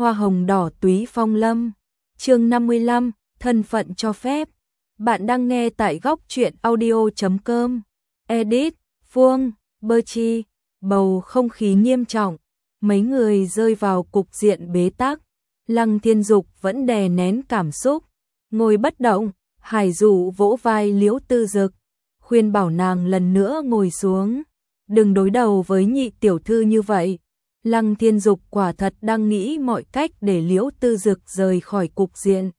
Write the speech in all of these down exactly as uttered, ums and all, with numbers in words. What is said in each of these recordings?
Hoa hồng đỏ túy phong lâm. Chương năm mươi lăm, thân phận cho phép. Bạn đang nghe tại góc truyện audio chấm com. Edit, Phương, Berchi. Bầu không khí nghiêm trọng, mấy người rơi vào cục diện bế tắc. Lăng Thiên Dục vẫn đè nén cảm xúc, ngồi bất động. Hải Dụ vỗ vai Liễu Tư Dực, khuyên bảo nàng lần nữa ngồi xuống. Đừng đối đầu với nhị tiểu thư như vậy. Lăng Thiên Dục quả thật đang nghĩ mọi cách để Liễu Tư Dực rời khỏi cục diện.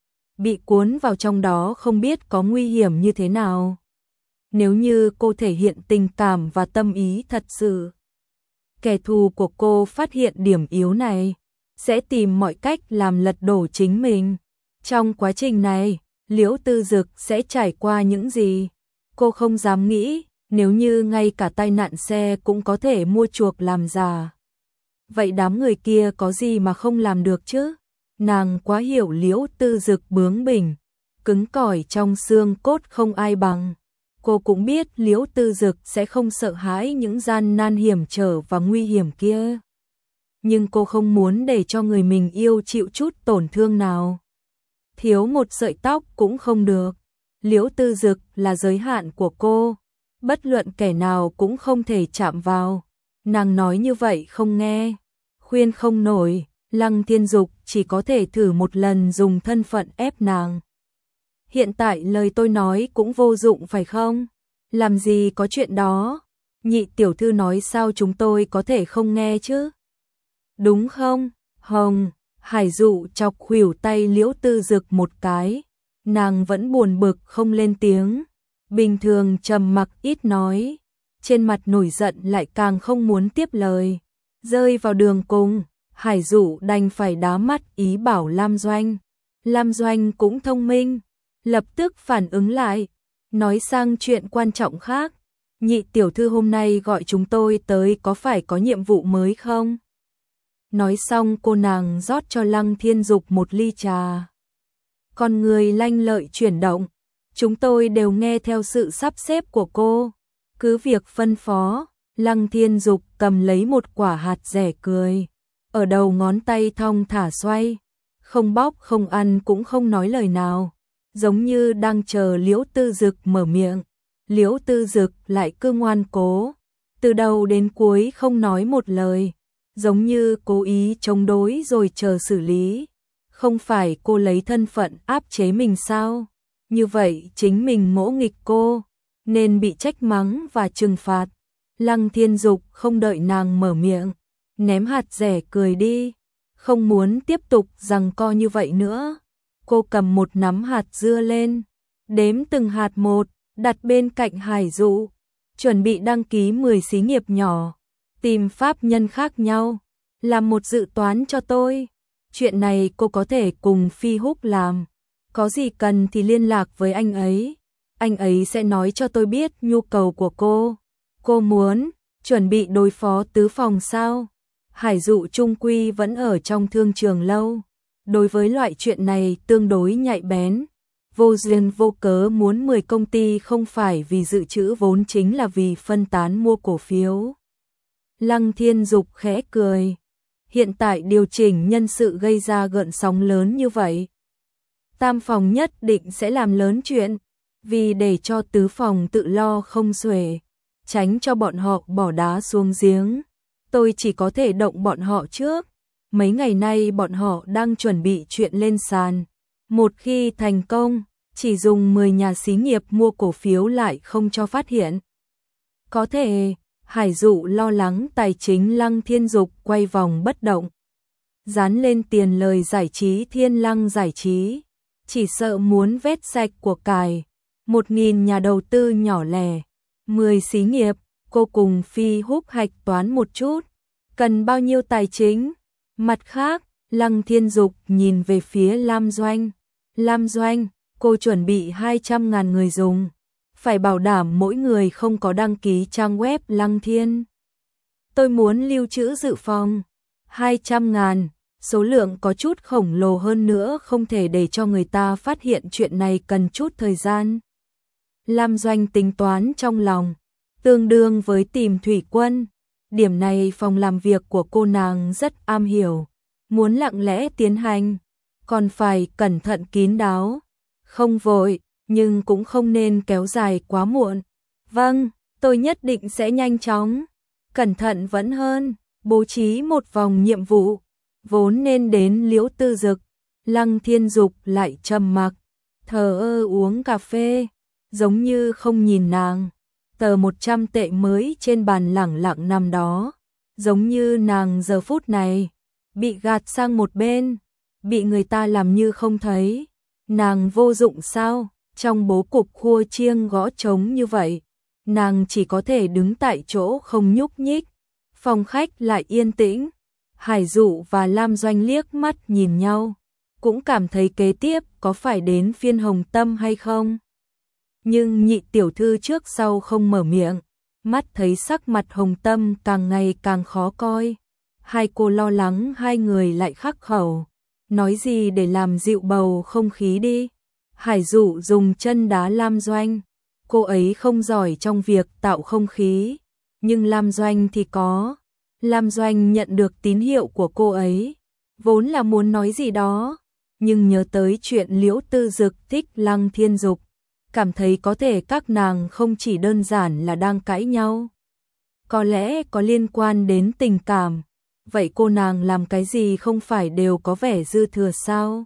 Bị cuốn vào trong đó không biết có nguy hiểm như thế nào. Nếu như cô thể hiện tình cảm và tâm ý thật sự, kẻ thù của cô phát hiện điểm yếu này, sẽ tìm mọi cách làm lật đổ chính mình. Trong quá trình này, Liễu Tư Dực sẽ trải qua những gì? Cô không dám nghĩ, nếu như ngay cả tai nạn xe cũng có thể mua chuộc làm giả. Vậy đám người kia có gì mà không làm được chứ? Nàng quá hiểu Liễu Tư Dực bướng bỉnh, cứng cỏi trong xương cốt không ai bằng. Cô cũng biết Liễu Tư Dực sẽ không sợ hãi những gian nan hiểm trở và nguy hiểm kia. Nhưng cô không muốn để cho người mình yêu chịu chút tổn thương nào. Thiếu một sợi tóc cũng không được. Liễu Tư Dực là giới hạn của cô, bất luận kẻ nào cũng không thể chạm vào. Nàng nói như vậy không nghe, khuyên không nổi. Lăng Thiên Dục chỉ có thể thử một lần dùng thân phận ép nàng. Hiện tại lời tôi nói cũng vô dụng phải không? Làm gì có chuyện đó. Nhị tiểu thư nói sao chúng tôi có thể không nghe chứ? Đúng không? Hồng, Hải Dụ chọc khuỷu tay Liễu Tư Dực một cái. Nàng vẫn buồn bực không lên tiếng. Bình thường trầm mặc ít nói, trên mặt nổi giận lại càng không muốn tiếp lời. Rơi vào đường cùng, Hải Dụ đành phải đá mắt ý bảo Lam Doanh. Lam Doanh cũng thông minh, lập tức phản ứng lại, nói sang chuyện quan trọng khác. Nhị tiểu thư hôm nay gọi chúng tôi tới có phải có nhiệm vụ mới không? Nói xong cô nàng rót cho Lăng Thiên Dục một ly trà. Con người lanh lợi chuyển động, chúng tôi đều nghe theo sự sắp xếp của cô. Cứ việc phân phó. Lăng Thiên Dục cầm lấy một quả hạt dẻ cười, ở đầu ngón tay thong thả xoay, không bóc không ăn cũng không nói lời nào, giống như đang chờ Liễu Tư Dực mở miệng. Liễu Tư Dực lại cứ ngoan cố, từ đầu đến cuối không nói một lời, giống như cố ý chống đối rồi chờ xử lý. Không phải cô lấy thân phận áp chế mình sao? Như vậy chính mình ngỗ nghịch cô, nên bị trách mắng và trừng phạt. Lăng Thiên Dục không đợi nàng mở miệng, ném hạt dẻ cười đi, không muốn tiếp tục giằng co như vậy nữa. Cô cầm một nắm hạt dưa lên, đếm từng hạt một, đặt bên cạnh Hải Dụ, chuẩn bị đăng ký mười xí nghiệp nhỏ, tìm pháp nhân khác nhau, làm một dự toán cho tôi. Chuyện này cô có thể cùng Phi Húc làm, có gì cần thì liên lạc với anh ấy, anh ấy sẽ nói cho tôi biết nhu cầu của cô. Cô muốn chuẩn bị đối phó tứ phòng sao? Hải Dụ trung quy vẫn ở trong thương trường lâu, đối với loại chuyện này tương đối nhạy bén. Vô duyên vô cớ muốn mười công ty không phải vì dự trữ vốn chính là vì phân tán mua cổ phiếu. Lăng Thiên Dục khẽ cười. Hiện tại điều chỉnh nhân sự gây ra gợn sóng lớn như vậy, tam phòng nhất định sẽ làm lớn chuyện, vì để cho tứ phòng tự lo không xuể, tránh cho bọn họ bỏ đá xuống giếng. Tôi chỉ có thể động bọn họ trước. Mấy ngày nay bọn họ đang chuẩn bị chuyện lên sàn. Một khi thành công, chỉ dùng mười nhà xí nghiệp mua cổ phiếu lại không cho phát hiện. Có thể, Hải Dụ lo lắng tài chính Lăng Thiên Dục quay vòng bất động. Dán lên tiền lời giải trí Thiên Lăng giải trí, chỉ sợ muốn vét sạch của cải. Một nghìn nhà đầu tư nhỏ lẻ, mười xí nghiệp, cô cùng Phi Húc hạch toán một chút, cần bao nhiêu tài chính. Mặt khác, Lăng Thiên Dục nhìn về phía Lam Doanh. Lam Doanh, cô chuẩn bị hai trăm ngàn người dùng, phải bảo đảm mỗi người không có đăng ký trang web Lăng Thiên. Tôi muốn lưu trữ dự phòng, hai trăm ngàn, số lượng có chút khổng lồ hơn nữa, không thể để cho người ta phát hiện chuyện này cần chút thời gian. Lam Doanh tính toán trong lòng, tương đương với tìm thủy quân. Điểm này phòng làm việc của cô nàng rất am hiểu. muốn lặng lẽ tiến hành, còn phải cẩn thận kín đáo, không vội, nhưng cũng không nên kéo dài quá muộn. Vâng, tôi nhất định sẽ nhanh chóng, cẩn thận vẫn hơn, bố trí một vòng nhiệm vụ, vốn nên đến Liễu Tư Dực, Lăng Thiên Dục lại trầm mặc, thờ ơ uống cà phê, giống như không nhìn nàng. Tờ một trăm tệ mới trên bàn lẳng lặng nằm đó, giống như nàng giờ phút này bị gạt sang một bên, bị người ta làm như không thấy. Nàng vô dụng sao? Trong bố cục khua chiêng gõ trống như vậy, nàng chỉ có thể đứng tại chỗ không nhúc nhích. Phòng khách lại yên tĩnh, Hải Dụ và Lam Doanh liếc mắt nhìn nhau, cũng cảm thấy kế tiếp có phải đến phiên Hồng Tâm hay không. Nhưng nhị tiểu thư trước sau không mở miệng, mắt thấy sắc mặt Hồng Tâm càng ngày càng khó coi. Hai cô lo lắng hai người lại khắc khẩu, nói gì để làm dịu bầu không khí đi. Hải Dụ dùng chân đá Lam Doanh, cô ấy không giỏi trong việc tạo không khí, nhưng Lam Doanh thì có. Lam Doanh nhận được tín hiệu của cô ấy, vốn là muốn nói gì đó, nhưng nhớ tới chuyện Liễu Tư Dực thích Lăng Thiên Dục, cảm thấy có thể các nàng không chỉ đơn giản là đang cãi nhau, có lẽ có liên quan đến tình cảm. Vậy cô nàng làm cái gì không phải đều có vẻ dư thừa sao?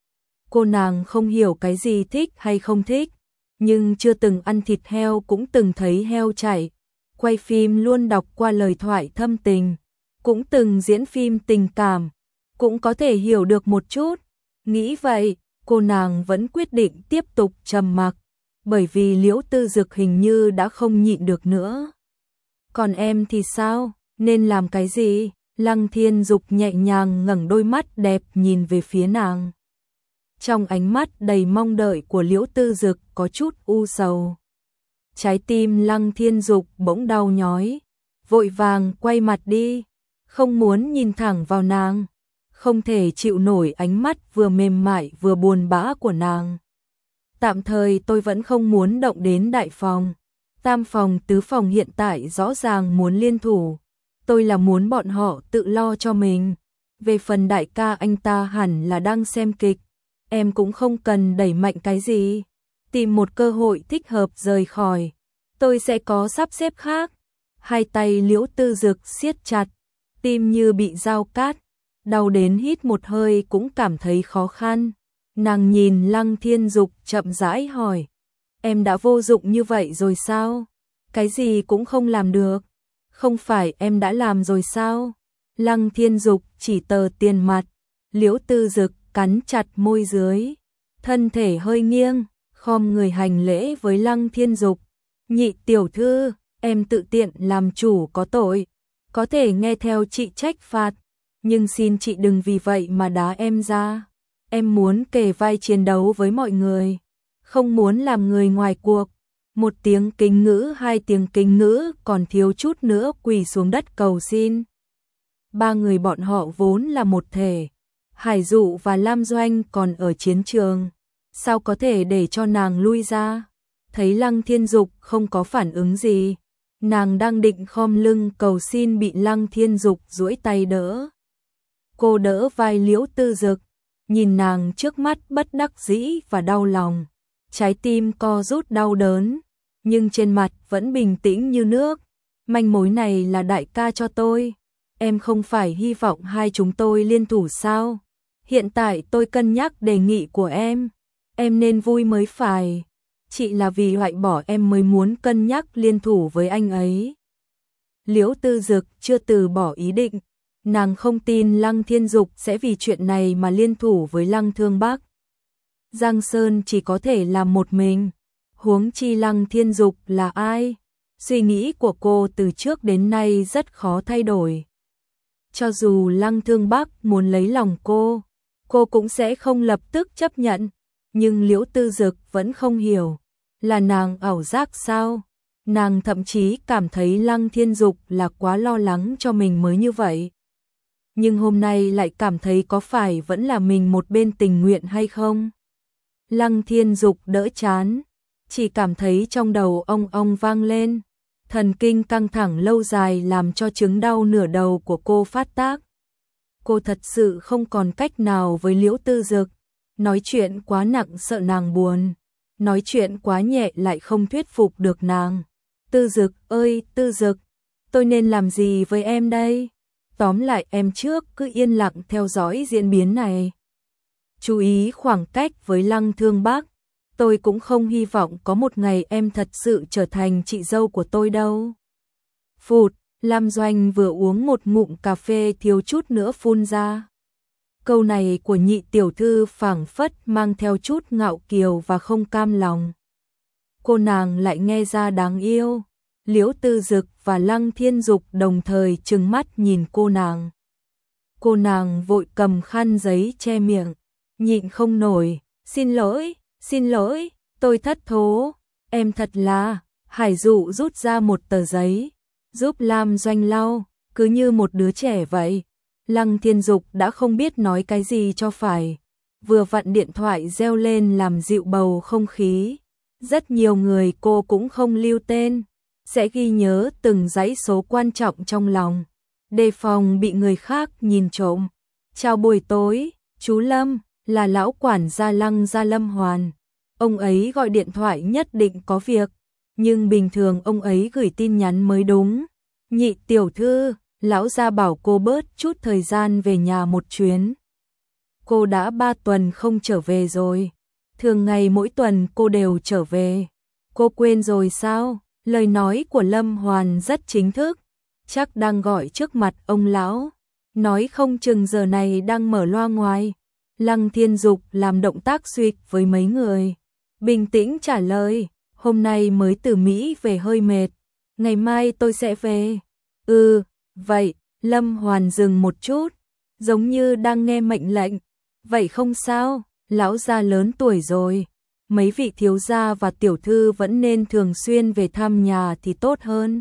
Cô nàng không hiểu cái gì thích hay không thích, nhưng chưa từng ăn thịt heo cũng từng thấy heo chạy, quay phim luôn đọc qua lời thoại thâm tình, cũng từng diễn phim tình cảm, cũng có thể hiểu được một chút. Nghĩ vậy, cô nàng vẫn quyết định tiếp tục trầm mặc, bởi vì Liễu Tư Dực hình như đã không nhịn được nữa. Còn em thì sao? Nên làm cái gì? Lăng Thiên Dục nhẹ nhàng ngẩng đôi mắt đẹp nhìn về phía nàng. Trong ánh mắt đầy mong đợi của Liễu Tư Dực có chút u sầu. Trái tim Lăng Thiên Dục bỗng đau nhói, vội vàng quay mặt đi, không muốn nhìn thẳng vào nàng, không thể chịu nổi ánh mắt vừa mềm mại vừa buồn bã của nàng. Tạm thời tôi vẫn không muốn động đến đại phòng, tam phòng tứ phòng hiện tại rõ ràng muốn liên thủ. Tôi là muốn bọn họ tự lo cho mình. Về phần đại ca anh ta hẳn là đang xem kịch, em cũng không cần đẩy mạnh cái gì. Tìm một cơ hội thích hợp rời khỏi, tôi sẽ có sắp xếp khác. Hai tay Liễu Tư Dực siết chặt, tim như bị dao cát, đau đến hít một hơi cũng cảm thấy khó khăn. Nàng nhìn Lăng Thiên Dục chậm rãi hỏi, em đã vô dụng như vậy rồi sao? Cái gì cũng không làm được. Không phải em đã làm rồi sao? Lăng Thiên Dục chỉ tờ tiền mặt, Liễu Tư Dực cắn chặt môi dưới, thân thể hơi nghiêng, khom người hành lễ với Lăng Thiên Dục. Nhị tiểu thư, em tự tiện làm chủ có tội, có thể nghe theo chị trách phạt, nhưng xin chị đừng vì vậy mà đá em ra. Em muốn kề vai chiến đấu với mọi người, không muốn làm người ngoài cuộc. Một tiếng kính ngữ, hai tiếng kính ngữ, còn thiếu chút nữa quỳ xuống đất cầu xin. Ba người bọn họ vốn là một thể, Hải Dụ và Lam Doanh còn ở chiến trường, sao có thể để cho nàng lui ra? Thấy Lăng Thiên Dục không có phản ứng gì, nàng đang định khom lưng cầu xin bị Lăng Thiên Dục duỗi tay đỡ. Cô đỡ vai Liễu Tư Dực, nhìn nàng trước mắt bất đắc dĩ và đau lòng, trái tim co rút đau đớn, nhưng trên mặt vẫn bình tĩnh như nước. Manh mối này là đại ca cho tôi, em không phải hy vọng hai chúng tôi liên thủ sao? Hiện tại tôi cân nhắc đề nghị của em, em nên vui mới phải. Chị là vì loại bỏ em mới muốn cân nhắc liên thủ với anh ấy. Liễu Tư Dực chưa từ bỏ ý định, nàng không tin Lăng Thiên Dục sẽ vì chuyện này mà liên thủ với Lăng Thương Bắc. Giang Sơn chỉ có thể làm một mình, huống chi Lăng Thiên Dục là ai? Suy nghĩ của cô từ trước đến nay rất khó thay đổi. Cho dù Lăng Thương Bắc muốn lấy lòng cô, cô cũng sẽ không lập tức chấp nhận, nhưng Liễu Tư Dực vẫn không hiểu, là nàng ảo giác sao? Nàng thậm chí cảm thấy Lăng Thiên Dục là quá lo lắng cho mình mới như vậy. Nhưng hôm nay lại cảm thấy có phải vẫn là mình một bên tình nguyện hay không? Lăng Thiên Dục đỡ chán, chỉ cảm thấy trong đầu ong ong vang lên, thần kinh căng thẳng lâu dài làm cho chứng đau nửa đầu của cô phát tác. Cô thật sự không còn cách nào với Liễu Tư Dực, nói chuyện quá nặng sợ nàng buồn, nói chuyện quá nhẹ lại không thuyết phục được nàng. Tư Dực ơi, Tư Dực, tôi nên làm gì với em đây? Tóm lại em trước cứ yên lặng theo dõi diễn biến này. Chú ý khoảng cách với Lăng Thương Bắc, tôi cũng không hy vọng có một ngày em thật sự trở thành chị dâu của tôi đâu. Phụt, Lam Doanh vừa uống một ngụm cà phê thiếu chút nữa phun ra. Câu này của nhị tiểu thư phảng phất mang theo chút ngạo kiều và không cam lòng. Cô nàng lại nghe ra đáng yêu. Liễu Tư Dực và Lăng Thiên Dục đồng thời trừng mắt nhìn cô nàng. Cô nàng vội cầm khăn giấy che miệng, nhịn không nổi, xin lỗi, xin lỗi, tôi thất thố, em thật là. Hải Dụ rút ra một tờ giấy, giúp Lam Doanh lau, cứ như một đứa trẻ vậy. Lăng Thiên Dục đã không biết nói cái gì cho phải, vừa vặn điện thoại reo lên làm dịu bầu không khí. Rất nhiều người cô cũng không lưu tên, sẽ ghi nhớ từng dãy số quan trọng trong lòng, đề phòng bị người khác nhìn trộm. Chào buổi tối, chú Lâm, là lão quản gia Lăng gia Lâm Hoàn. Ông ấy gọi điện thoại nhất định có việc, nhưng bình thường ông ấy gửi tin nhắn mới đúng. Nhị tiểu thư, lão gia bảo cô bớt chút thời gian về nhà một chuyến. Cô đã ba tuần không trở về rồi, thường ngày mỗi tuần cô đều trở về. Cô quên rồi sao? Lời nói của Lâm Hoàn rất chính thức, chắc đang gọi trước mặt ông lão, nói không chừng giờ này đang mở loa ngoài. Lăng Thiên Dục làm động tác suýt với mấy người, bình tĩnh trả lời, hôm nay mới từ Mỹ về hơi mệt, ngày mai tôi sẽ về. Ừ, vậy, Lâm Hoàn dừng một chút, giống như đang nghe mệnh lệnh. Vậy không sao, lão gia lớn tuổi rồi, mấy vị thiếu gia và tiểu thư vẫn nên thường xuyên về thăm nhà thì tốt hơn.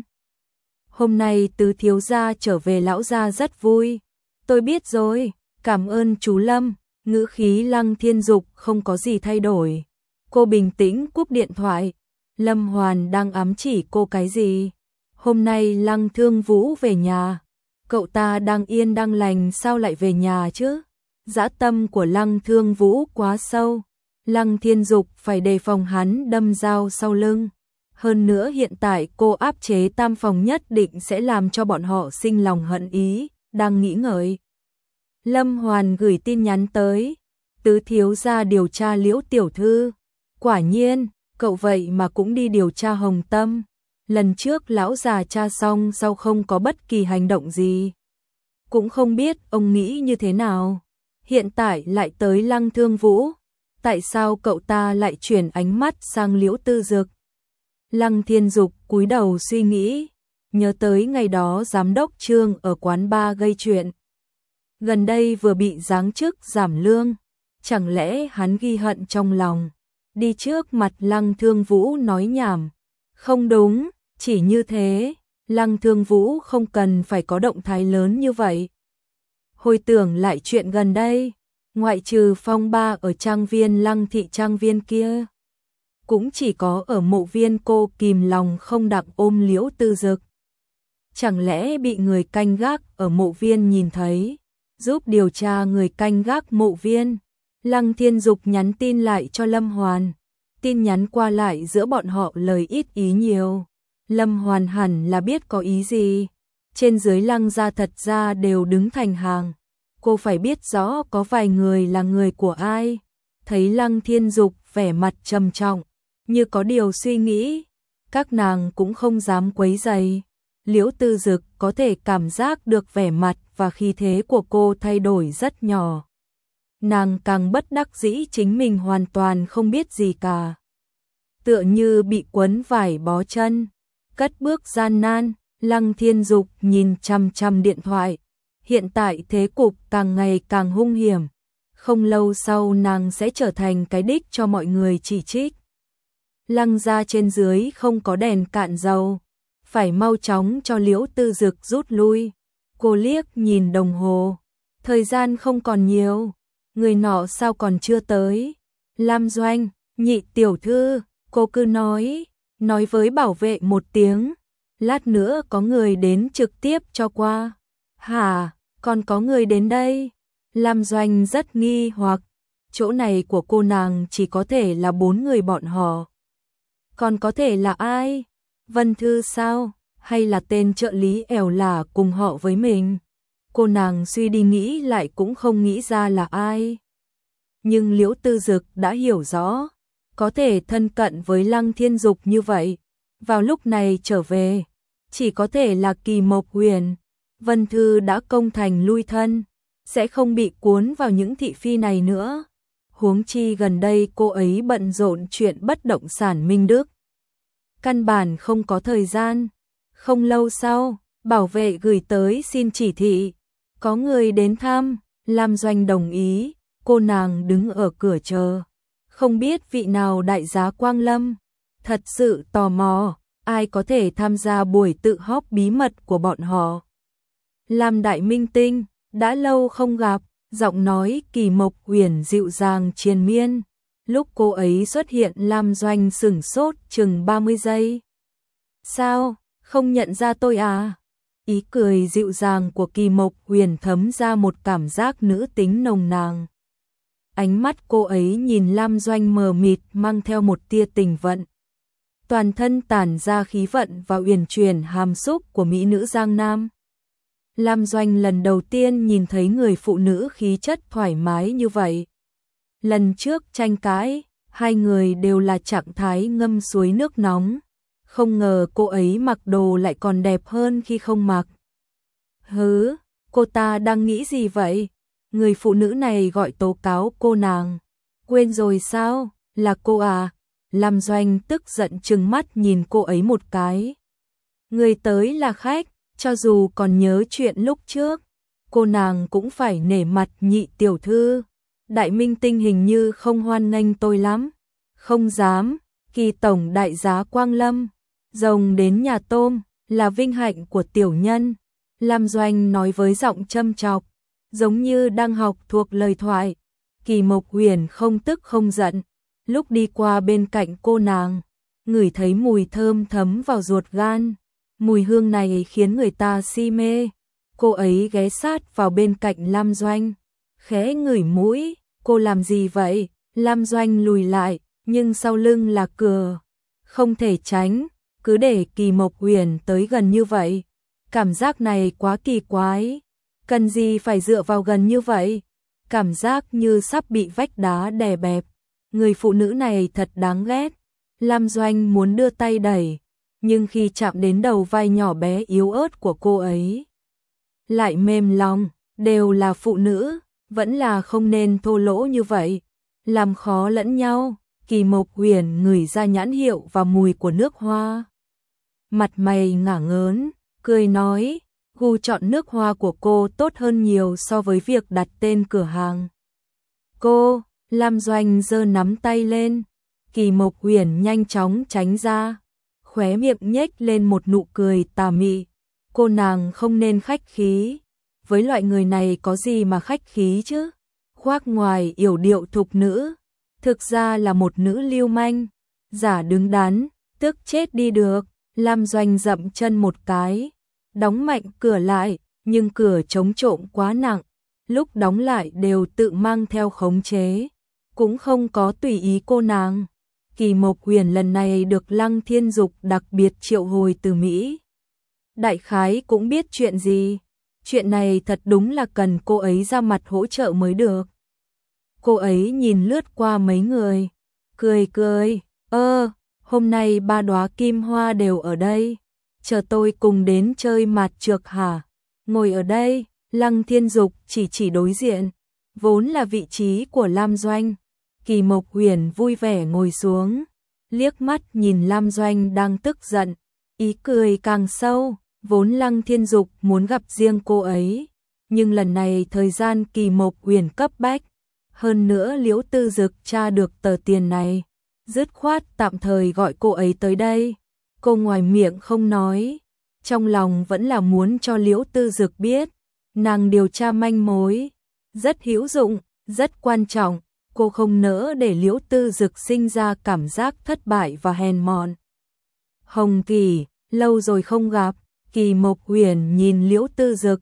Hôm nay tứ thiếu gia trở về lão gia rất vui. Tôi biết rồi, cảm ơn chú Lâm. Ngữ khí Lăng Thiên Dục không có gì thay đổi. Cô bình tĩnh cúp điện thoại. Lâm Hoàn đang ám chỉ cô cái gì? Hôm nay Lăng Thương Vũ về nhà. Cậu ta đang yên đang lành sao lại về nhà chứ? Dã tâm của Lăng Thương Vũ quá sâu. Lăng Thiên Dục phải đề phòng hắn đâm dao sau lưng. Hơn nữa hiện tại cô áp chế tam phòng nhất định sẽ làm cho bọn họ sinh lòng hận ý, đang nghĩ ngợi. Lâm Hoàn gửi tin nhắn tới, tứ thiếu gia điều tra Liễu tiểu thư. Quả nhiên, cậu vậy mà cũng đi điều tra Hồng Tâm. Lần trước lão già tra xong sau không có bất kỳ hành động gì. Cũng không biết ông nghĩ như thế nào. Hiện tại lại tới Lăng Thương Vũ. Tại sao cậu ta lại chuyển ánh mắt sang Liễu Tư Dực? Lăng Thiên Dục cúi đầu suy nghĩ, nhớ tới ngày đó giám đốc Trương ở quán bar gây chuyện. Gần đây vừa bị giáng chức giảm lương, chẳng lẽ hắn ghi hận trong lòng, đi trước mặt Lăng Thương Vũ nói nhảm. Không đúng, chỉ như thế, Lăng Thương Vũ không cần phải có động thái lớn như vậy. Hồi tưởng lại chuyện gần đây, ngoại trừ phong ba ở trang viên Lăng thị trang viên kia, cũng chỉ có ở mộ viên cô kìm lòng không đặng ôm Liễu Tư Dực. Chẳng lẽ bị người canh gác ở mộ viên nhìn thấy, giúp điều tra người canh gác mộ viên. Lăng Thiên Dục nhắn tin lại cho Lâm Hoàn. Tin nhắn qua lại giữa bọn họ lời ít ý nhiều. Lâm Hoàn hẳn là biết có ý gì. Trên dưới Lăng gia thật ra đều đứng thành hàng. Cô phải biết rõ có vài người là người của ai. Thấy Lăng Thiên Dục vẻ mặt trầm trọng, như có điều suy nghĩ, các nàng cũng không dám quấy rầy. Liễu Tư Dực có thể cảm giác được vẻ mặt và khí thế của cô thay đổi rất nhỏ. Nàng càng bất đắc dĩ chính mình hoàn toàn không biết gì cả. Tựa như bị quấn vải bó chân, cất bước gian nan. Lăng Thiên Dục nhìn chằm chằm điện thoại. Hiện tại thế cục càng ngày càng hung hiểm. Không lâu sau nàng sẽ trở thành cái đích cho mọi người chỉ trích. Lăng gia trên dưới không có đèn cạn dầu, phải mau chóng cho Liễu Tư Dực rút lui. Cô liếc nhìn đồng hồ, thời gian không còn nhiều, người nọ sao còn chưa tới. Lam Doanh, nhị tiểu thư, cô cứ nói, nói với bảo vệ một tiếng, lát nữa có người đến trực tiếp cho qua. Hả, còn có người đến đây. Lam Doanh rất nghi hoặc, chỗ này của cô nàng chỉ có thể là bốn người bọn họ. Còn có thể là ai? Vân Thư sao? Hay là tên trợ lý ẻo lả cùng họ với mình? Cô nàng suy đi nghĩ lại cũng không nghĩ ra là ai. Nhưng Liễu Tư Dực đã hiểu rõ, có thể thân cận với Lăng Thiên Dục như vậy, vào lúc này trở về, chỉ có thể là Kỳ Mộc Huyền. Vân Thư đã công thành lui thân, sẽ không bị cuốn vào những thị phi này nữa. Huống chi gần đây cô ấy bận rộn chuyện bất động sản Minh Đức, căn bản không có thời gian. Không lâu sau, bảo vệ gửi tới xin chỉ thị, có người đến thăm. Lam Doanh đồng ý, cô nàng đứng ở cửa chờ, không biết vị nào đại giá Quang Lâm. Thật sự tò mò, ai có thể tham gia buổi tự họp bí mật của bọn họ. Lam Đại Minh Tinh, đã lâu không gặp, giọng nói Kỳ Mộc Huyền dịu dàng triền miên. Lúc cô ấy xuất hiện, Lam Doanh sửng sốt chừng ba mươi giây. Sao, không nhận ra tôi à? Ý cười dịu dàng của Kỳ Mộc Huyền thấm ra một cảm giác nữ tính nồng nàn. Ánh mắt cô ấy nhìn Lam Doanh mờ mịt mang theo một tia tình vận. Toàn thân tản ra khí vận và uyển chuyển hàm xúc của mỹ nữ Giang Nam. Lam Doanh lần đầu tiên nhìn thấy người phụ nữ khí chất thoải mái như vậy. Lần trước tranh cãi, hai người đều là trạng thái ngâm suối nước nóng. Không ngờ cô ấy mặc đồ lại còn đẹp hơn khi không mặc. Hứ, cô ta đang nghĩ gì vậy? Người phụ nữ này gọi tố cáo cô nàng. Quên rồi sao? Là cô à? Lam Doanh tức giận trừng mắt nhìn cô ấy một cái. Người tới là khách, cho dù còn nhớ chuyện lúc trước, cô nàng cũng phải nể mặt nhị tiểu thư. Đại Minh Tinh hình như không hoan nghênh tôi lắm. Không dám, Kỳ tổng đại giá Quang Lâm, rồng đến nhà tôm, là vinh hạnh của tiểu nhân. Lam Doanh nói với giọng châm chọc, giống như đang học thuộc lời thoại. Kỳ Mộc Huyền không tức không giận, lúc đi qua bên cạnh cô nàng, ngửi thấy mùi thơm thấm vào ruột gan. Mùi hương này khiến người ta si mê. Cô ấy ghé sát vào bên cạnh Lam Doanh, khẽ ngửi mũi. Cô làm gì vậy? Lam Doanh lùi lại, nhưng sau lưng là cửa, không thể tránh, cứ để Kỳ Mộc Huyền tới gần như vậy. Cảm giác này quá kỳ quái, cần gì phải dựa vào gần như vậy, cảm giác như sắp bị vách đá đè bẹp. Người phụ nữ này thật đáng ghét. Lam Doanh muốn đưa tay đẩy, nhưng khi chạm đến đầu vai nhỏ bé yếu ớt của cô ấy, lại mềm lòng. Đều là phụ nữ, vẫn là không nên thô lỗ như vậy, làm khó lẫn nhau. Kỳ Mộc Huyền ngửi ra nhãn hiệu và mùi của nước hoa, mặt mày ngả ngớn, cười nói, gu chọn nước hoa của cô tốt hơn nhiều so với việc đặt tên cửa hàng. Cô, Lam Doanh giơ nắm tay lên, Kỳ Mộc Huyền nhanh chóng tránh ra, khóe miệng nhếch lên một nụ cười tà mị. Cô nàng không nên khách khí, với loại người này có gì mà khách khí chứ, khoác ngoài yểu điệu thục nữ, thực ra là một nữ lưu manh, giả đứng đắn, tức chết đi được. Lam Doanh dậm chân một cái, đóng mạnh cửa lại, nhưng cửa chống trộm quá nặng, lúc đóng lại đều tự mang theo khống chế, cũng không có tùy ý cô nàng. Kỳ Mộc Huyền lần này được Lăng Thiên Dục đặc biệt triệu hồi từ Mỹ, đại khái cũng biết chuyện gì. Chuyện này thật đúng là cần cô ấy ra mặt hỗ trợ mới được. Cô ấy nhìn lướt qua mấy người, cười cười, ơ, hôm nay ba đóa kim hoa đều ở đây, chờ tôi cùng đến chơi mạt trược hả? Ngồi ở đây. Lăng Thiên Dục chỉ chỉ đối diện, vốn là vị trí của Lam Doanh. Kỳ Mộc Huyền vui vẻ ngồi xuống, liếc mắt nhìn Lam Doanh đang tức giận, ý cười càng sâu. Vốn Lăng Thiên Dục muốn gặp riêng cô ấy, nhưng lần này thời gian Kỳ Mộc Huyền cấp bách, hơn nữa Liễu Tư Dực tra được tờ tiền này, dứt khoát tạm thời gọi cô ấy tới đây. Cô ngoài miệng không nói, trong lòng vẫn là muốn cho Liễu Tư Dực biết, nàng điều tra manh mối rất hữu dụng, rất quan trọng. Cô không nỡ để Liễu Tư Dực sinh ra cảm giác thất bại và hèn mọn. Hồng Kỳ, lâu rồi không gặp. Kỳ Mộc Huyền nhìn Liễu Tư Dực,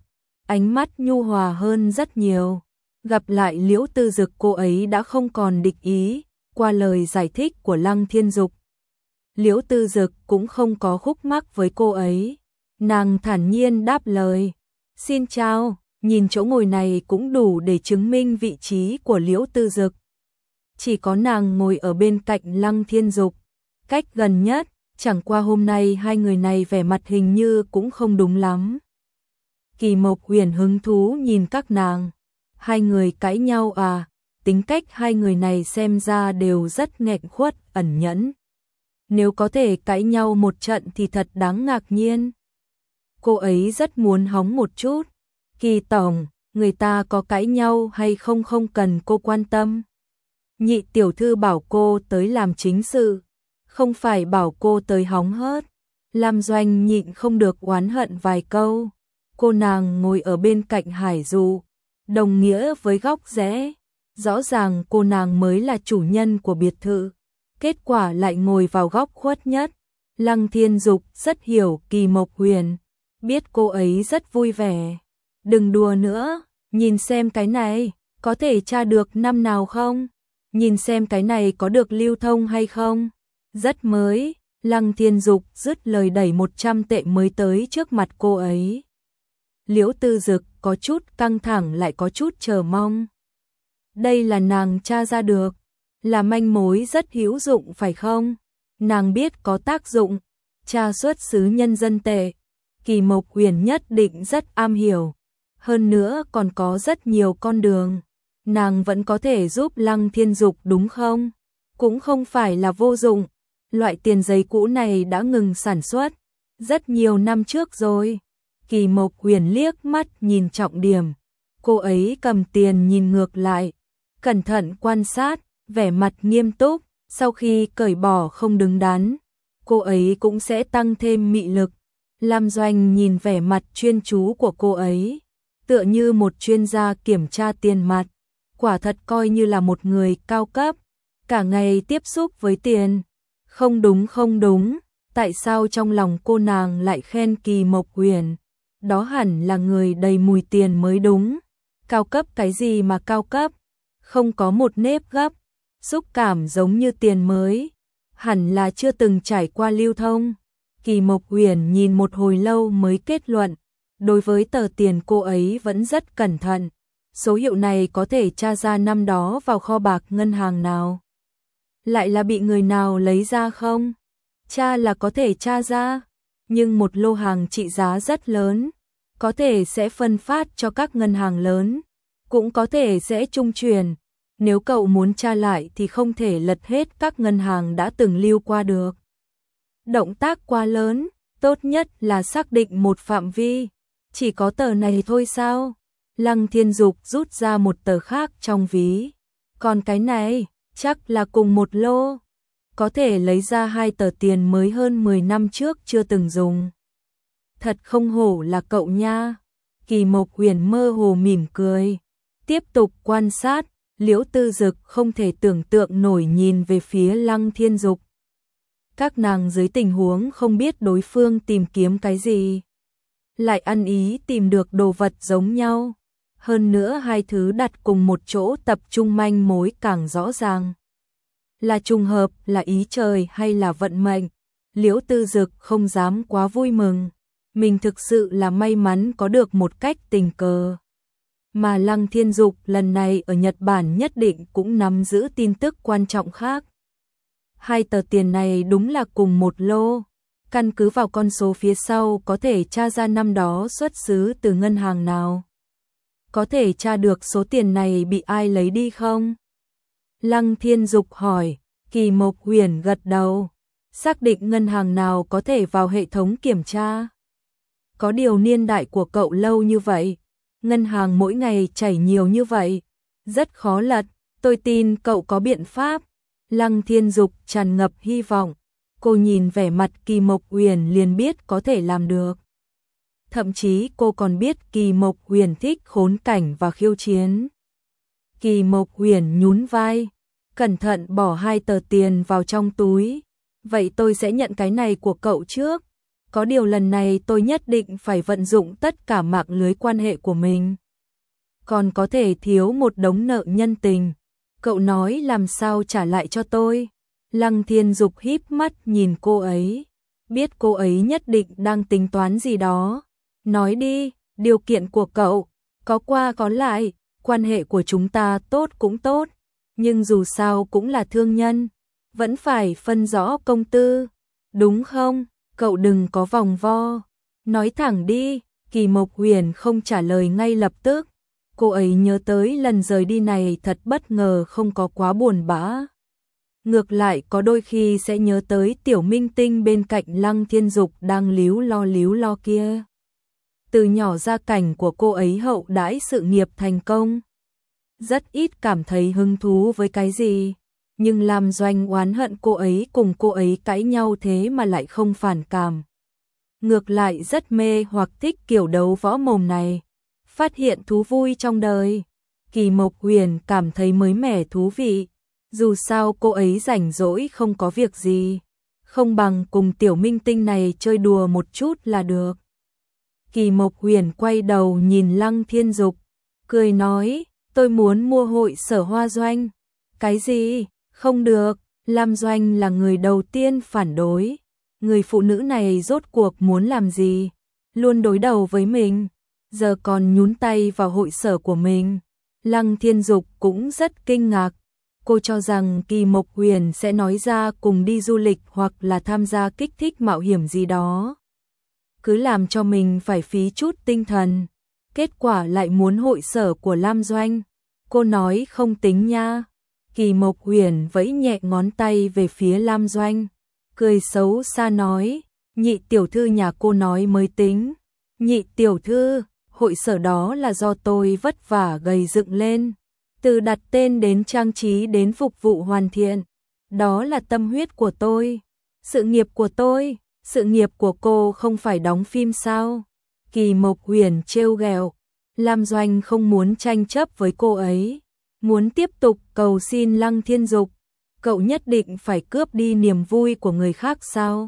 ánh mắt nhu hòa hơn rất nhiều. Gặp lại Liễu Tư Dực, cô ấy đã không còn địch ý, qua lời giải thích của Lăng Thiên Dục. Liễu Tư Dực cũng không có khúc mắc với cô ấy. Nàng thản nhiên đáp lời, xin chào, nhìn chỗ ngồi này cũng đủ để chứng minh vị trí của Liễu Tư Dực. Chỉ có nàng ngồi ở bên cạnh Lăng Thiên Dục, cách gần nhất, chẳng qua hôm nay hai người này vẻ mặt hình như cũng không đúng lắm. Kỳ Mộc Huyền hứng thú nhìn các nàng, hai người cãi nhau à, tính cách hai người này xem ra đều rất nghẹn khuất, ẩn nhẫn. Nếu có thể cãi nhau một trận thì thật đáng ngạc nhiên. Cô ấy rất muốn hóng một chút. Kỳ tổng, người ta có cãi nhau hay không không cần cô quan tâm. Nhị tiểu thư bảo cô tới làm chính sự, không phải bảo cô tới hóng hớt. Lam Doanh nhịn không được oán hận vài câu. Cô nàng ngồi ở bên cạnh Hải Dụ, đồng nghĩa với góc rẽ. Rõ ràng cô nàng mới là chủ nhân của biệt thự, kết quả lại ngồi vào góc khuất nhất. Lăng Thiên Dục rất hiểu Kỳ Mộc Huyền, biết cô ấy rất vui vẻ. Đừng đùa nữa, nhìn xem cái này, có thể tra được năm nào không? Nhìn xem cái này có được lưu thông hay không? Rất mới. Lăng Thiên Dục dứt lời đẩy một trăm tệ mới tới trước mặt cô ấy. Liễu Tư Dực có chút căng thẳng lại có chút chờ mong. Đây là nàng tra ra được, là manh mối rất hữu dụng phải không? Nàng biết có tác dụng, tra xuất xứ nhân dân tệ. Kỳ Mộc Huyền nhất định rất am hiểu, hơn nữa còn có rất nhiều con đường. Nàng vẫn có thể giúp Lăng Thiên Dục đúng không? Cũng không phải là vô dụng. Loại tiền giấy cũ này đã ngừng sản xuất rất nhiều năm trước rồi. Kỳ Mộc Huyền liếc mắt nhìn trọng điểm. Cô ấy cầm tiền nhìn ngược lại, cẩn thận quan sát, vẻ mặt nghiêm túc. Sau khi cởi bỏ không đứng đắn, cô ấy cũng sẽ tăng thêm mị lực. Lam Doanh nhìn vẻ mặt chuyên chú của cô ấy, tựa như một chuyên gia kiểm tra tiền mặt. Quả thật coi như là một người cao cấp, cả ngày tiếp xúc với tiền. Không đúng không đúng, tại sao trong lòng cô nàng lại khen Kỳ Mộc Huyền? Đó hẳn là người đầy mùi tiền mới đúng. Cao cấp cái gì mà cao cấp? Không có một nếp gấp, xúc cảm giống như tiền mới. Hẳn là chưa từng trải qua lưu thông. Kỳ Mộc Huyền nhìn một hồi lâu mới kết luận. Đối với tờ tiền cô ấy vẫn rất cẩn thận. Số hiệu này có thể tra ra năm đó vào kho bạc ngân hàng nào? Lại là bị người nào lấy ra không? Tra là có thể tra ra, nhưng một lô hàng trị giá rất lớn, có thể sẽ phân phát cho các ngân hàng lớn, cũng có thể sẽ trung truyền. Nếu cậu muốn tra lại thì không thể lật hết các ngân hàng đã từng lưu qua được. Động tác quá lớn, tốt nhất là xác định một phạm vi. Chỉ có tờ này thôi sao? Lăng Thiên Dục rút ra một tờ khác trong ví. Còn cái này, chắc là cùng một lô. Có thể lấy ra hai tờ tiền mới hơn mười năm trước chưa từng dùng. Thật không hổ là cậu nha. Kỳ Mộc Huyền mơ hồ mỉm cười. Tiếp tục quan sát, Liễu Tư Dực không thể tưởng tượng nổi nhìn về phía Lăng Thiên Dục. Các nàng dưới tình huống không biết đối phương tìm kiếm cái gì, lại ăn ý tìm được đồ vật giống nhau. Hơn nữa hai thứ đặt cùng một chỗ tập trung manh mối càng rõ ràng. Là trùng hợp, là ý trời hay là vận mệnh? Liễu Tư Dực không dám quá vui mừng. Mình thực sự là may mắn có được một cách tình cờ. Mà Lăng Thiên Dục lần này ở Nhật Bản nhất định cũng nắm giữ tin tức quan trọng khác. Hai tờ tiền này đúng là cùng một lô. Căn cứ vào con số phía sau có thể tra ra năm đó xuất xứ từ ngân hàng nào. Có thể tra được số tiền này bị ai lấy đi không? Lăng Thiên Dục hỏi. Kỳ Mộc Huyền gật đầu. Xác định ngân hàng nào có thể vào hệ thống kiểm tra. Có điều niên đại của cậu lâu như vậy, ngân hàng mỗi ngày chảy nhiều như vậy, rất khó lật. Tôi tin cậu có biện pháp. Lăng Thiên Dục tràn ngập hy vọng. Cô nhìn vẻ mặt Kỳ Mộc Huyền liền biết có thể làm được. Thậm chí cô còn biết Kỳ Mộc Huyền thích khốn cảnh và khiêu chiến. Kỳ Mộc Huyền nhún vai, cẩn thận bỏ hai tờ tiền vào trong túi. Vậy tôi sẽ nhận cái này của cậu trước. Có điều lần này tôi nhất định phải vận dụng tất cả mạng lưới quan hệ của mình. Còn có thể thiếu một đống nợ nhân tình. Cậu nói làm sao trả lại cho tôi? Lăng Thiên Dục híp mắt nhìn cô ấy. Biết cô ấy nhất định đang tính toán gì đó. Nói đi, điều kiện của cậu, có qua có lại, quan hệ của chúng ta tốt cũng tốt. Nhưng dù sao cũng là thương nhân, vẫn phải phân rõ công tư. Đúng không? Cậu đừng có vòng vo. Nói thẳng đi. Kỳ Mộc Huyền không trả lời ngay lập tức. Cô ấy nhớ tới lần rời đi này thật bất ngờ, không có quá buồn bã. Ngược lại có đôi khi sẽ nhớ tới tiểu minh tinh bên cạnh Lăng Thiên Dục đang líu lo líu lo kia. Từ nhỏ gia cảnh của cô ấy hậu đãi sự nghiệp thành công. Rất ít cảm thấy hứng thú với cái gì. Nhưng Lam Doanh oán hận cô ấy cùng cô ấy cãi nhau thế mà lại không phản cảm. Ngược lại rất mê hoặc thích kiểu đấu võ mồm này. Phát hiện thú vui trong đời. Kỳ Mộc Huyền cảm thấy mới mẻ thú vị. Dù sao cô ấy rảnh rỗi không có việc gì. Không bằng cùng tiểu minh tinh này chơi đùa một chút là được. Kỳ Mộc Huyền quay đầu nhìn Lăng Thiên Dục. Cười nói, tôi muốn mua hội sở Hoa Doanh. Cái gì? Không được. Lam Doanh là người đầu tiên phản đối. Người phụ nữ này rốt cuộc muốn làm gì? Luôn đối đầu với mình. Giờ còn nhún tay vào hội sở của mình. Lăng Thiên Dục cũng rất kinh ngạc. Cô cho rằng Kỳ Mộc Huyền sẽ nói ra cùng đi du lịch hoặc là tham gia kích thích mạo hiểm gì đó. Cứ làm cho mình phải phí chút tinh thần. Kết quả lại muốn hội sở của Lam Doanh. Cô nói không tính nha. Kỳ Mộc Huyền vẫy nhẹ ngón tay về phía Lam Doanh. Cười xấu xa nói, nhị tiểu thư nhà cô nói mới tính. Nhị tiểu thư, hội sở đó là do tôi vất vả gầy dựng lên. Từ đặt tên đến trang trí đến phục vụ hoàn thiện. Đó là tâm huyết của tôi. Sự nghiệp của tôi. Sự nghiệp của cô không phải đóng phim sao? Kỳ Mộc Huyền trêu ghẹo. Lam Doanh không muốn tranh chấp với cô ấy. Muốn tiếp tục cầu xin Lăng Thiên Dục. Cậu nhất định phải cướp đi niềm vui của người khác sao?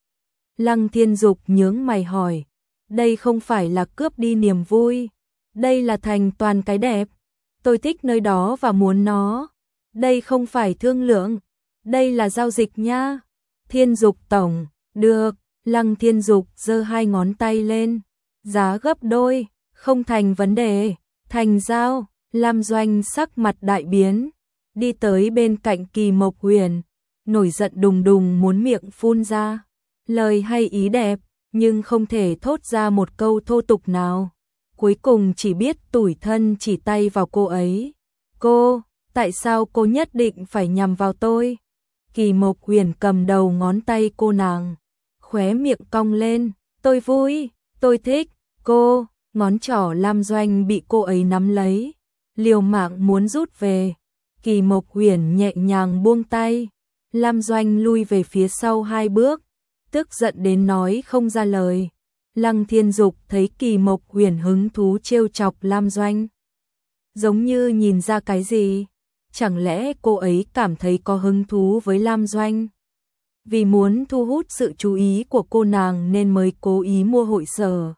Lăng Thiên Dục nhướng mày hỏi. Đây không phải là cướp đi niềm vui. Đây là thành toàn cái đẹp. Tôi thích nơi đó và muốn nó. Đây không phải thương lượng. Đây là giao dịch nha. Thiên Dục tổng. Được. Lăng Thiên Dục giơ hai ngón tay lên. Giá gấp đôi. Không thành vấn đề. Thành giao. Lam Doanh sắc mặt đại biến. Đi tới bên cạnh Kỳ Mộc Huyền. Nổi giận đùng đùng muốn miệng phun ra. Lời hay ý đẹp. Nhưng không thể thốt ra một câu thô tục nào. Cuối cùng chỉ biết tủi thân chỉ tay vào cô ấy. Cô, tại sao cô nhất định phải nhằm vào tôi? Kỳ Mộc Huyền cầm đầu ngón tay cô nàng. Khóe miệng cong lên. Tôi vui, tôi thích. Cô, ngón trỏ Lam Doanh bị cô ấy nắm lấy. Liều mạng muốn rút về. Kỳ Mộc Huyền nhẹ nhàng buông tay. Lam Doanh lui về phía sau hai bước. Tức giận đến nói không ra lời. Lăng Thiên Dục thấy Kỳ Mộc Huyền hứng thú trêu chọc Lam Doanh. Giống như nhìn ra cái gì? Chẳng lẽ cô ấy cảm thấy có hứng thú với Lam Doanh? Vì muốn thu hút sự chú ý của cô nàng nên mới cố ý mua hội sở.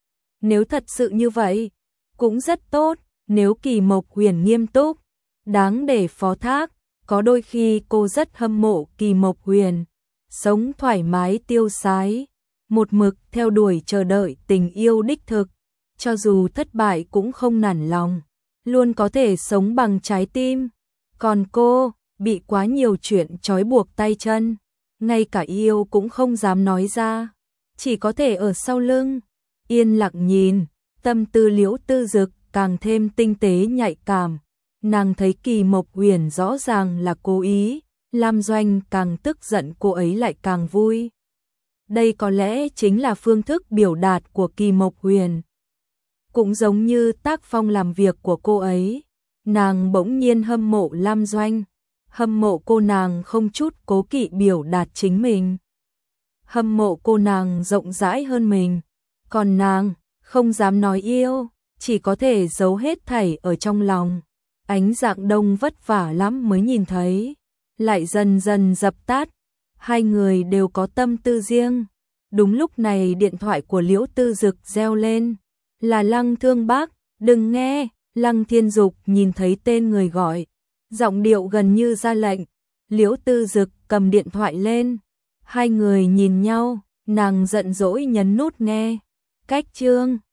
Nếu thật sự như vậy, cũng rất tốt. Nếu Kỳ Mộc Huyền nghiêm túc, đáng để phó thác. Có đôi khi cô rất hâm mộ Kỳ Mộc Huyền. Sống thoải mái tiêu sái. Một mực theo đuổi chờ đợi tình yêu đích thực. Cho dù thất bại cũng không nản lòng. Luôn có thể sống bằng trái tim. Còn cô, bị quá nhiều chuyện trói buộc tay chân. Ngay cả yêu cũng không dám nói ra. Chỉ có thể ở sau lưng. Yên lặng nhìn. Tâm tư Liễu Tư Dực càng thêm tinh tế nhạy cảm. Nàng thấy Kỳ Mộc Huyền rõ ràng là cố ý. Lam Doanh càng tức giận cô ấy lại càng vui. Đây có lẽ chính là phương thức biểu đạt của Kỳ Mộc Huyền. Cũng giống như tác phong làm việc của cô ấy. Nàng bỗng nhiên hâm mộ Lam Doanh. Hâm mộ cô nàng không chút cố kỵ biểu đạt chính mình. Hâm mộ cô nàng rộng rãi hơn mình. Còn nàng, không dám nói yêu, chỉ có thể giấu hết thảy ở trong lòng. Ánh dạng đông vất vả lắm mới nhìn thấy. Lại dần dần dập tắt. Hai người đều có tâm tư riêng. Đúng lúc này điện thoại của Liễu Tư Dực reo lên, là Lăng Thương Bác, đừng nghe. Lăng Thiên Dục nhìn thấy tên người gọi, giọng điệu gần như ra lệnh. Liễu Tư Dực cầm điện thoại lên, hai người nhìn nhau, nàng giận dỗi nhấn nút nghe. Cách chương